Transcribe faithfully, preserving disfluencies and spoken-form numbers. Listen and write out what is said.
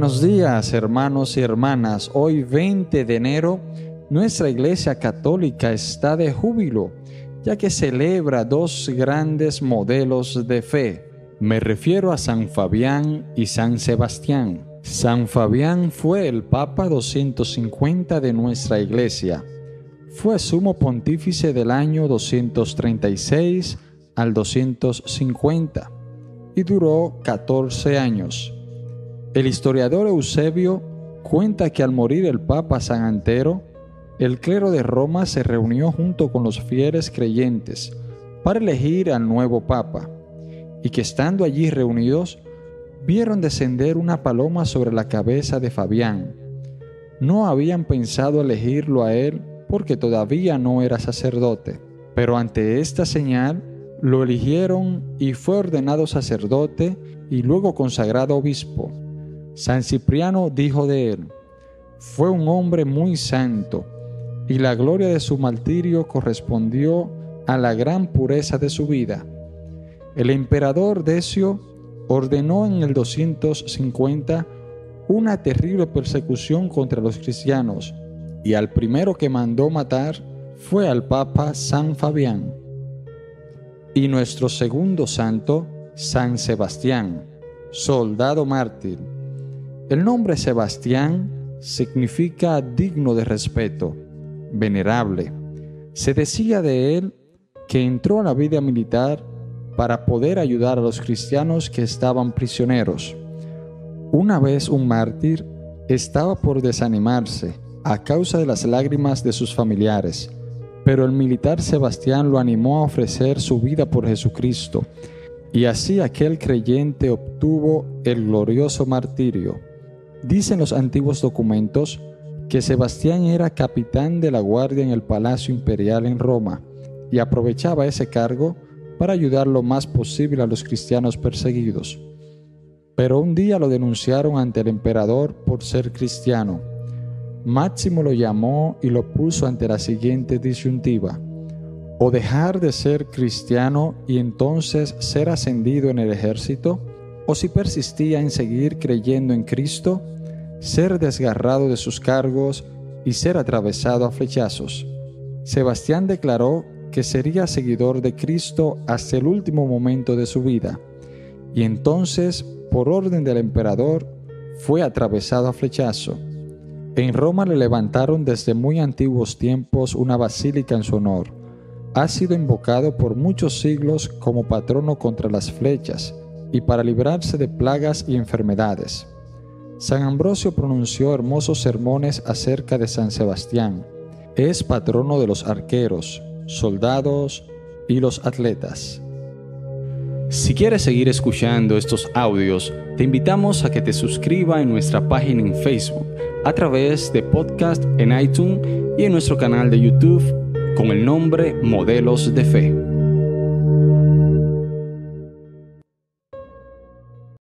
Buenos días, hermanos y hermanas. Hoy, veinte de enero, nuestra Iglesia Católica está de júbilo, ya que celebra dos grandes modelos de fe. Me refiero a San Fabián y San Sebastián. San Fabián fue el Papa doscientos cincuenta de nuestra Iglesia. Fue sumo pontífice del año doscientos treinta y seis al doscientos cincuenta y duró catorce años. El historiador Eusebio cuenta que al morir el Papa San Antero, el clero de Roma se reunió junto con los fieles creyentes para elegir al nuevo Papa, y que estando allí reunidos, vieron descender una paloma sobre la cabeza de Fabián. No habían pensado elegirlo a él porque todavía no era sacerdote, pero ante esta señal lo eligieron y fue ordenado sacerdote y luego consagrado obispo. San Cipriano dijo de él: fue un hombre muy santo, y la gloria de su martirio correspondió a la gran pureza de su vida. El emperador Decio ordenó en el doscientos cincuenta una terrible persecución contra los cristianos, y al primero que mandó matar fue al Papa San Fabián. Y nuestro segundo santo, San Sebastián, soldado mártir. El nombre Sebastián significa digno de respeto, venerable. Se decía de él que entró a la vida militar para poder ayudar a los cristianos que estaban prisioneros. Una vez un mártir estaba por desanimarse a causa de las lágrimas de sus familiares, pero el militar Sebastián lo animó a ofrecer su vida por Jesucristo, y así aquel creyente obtuvo el glorioso martirio. Dicen los antiguos documentos que Sebastián era capitán de la guardia en el Palacio Imperial en Roma y aprovechaba ese cargo para ayudar lo más posible a los cristianos perseguidos. Pero un día lo denunciaron ante el emperador por ser cristiano. Máximo lo llamó y lo puso ante la siguiente disyuntiva: o dejar de ser cristiano y entonces ser ascendido en el ejército, o si persistía en seguir creyendo en Cristo, ser desgarrado de sus cargos y ser atravesado a flechazos. Sebastián declaró que sería seguidor de Cristo hasta el último momento de su vida, y entonces, por orden del emperador, fue atravesado a flechazo. En Roma le levantaron desde muy antiguos tiempos una basílica en su honor. Ha sido invocado por muchos siglos como patrono contra las flechas y para librarse de plagas y enfermedades. San Ambrosio pronunció hermosos sermones acerca de San Sebastián. Es patrono de los arqueros, soldados y los atletas. Si quieres seguir escuchando estos audios, te invitamos a que te suscribas en nuestra página en Facebook, a través de podcast en iTunes y en nuestro canal de YouTube con el nombre Modelos de Fe.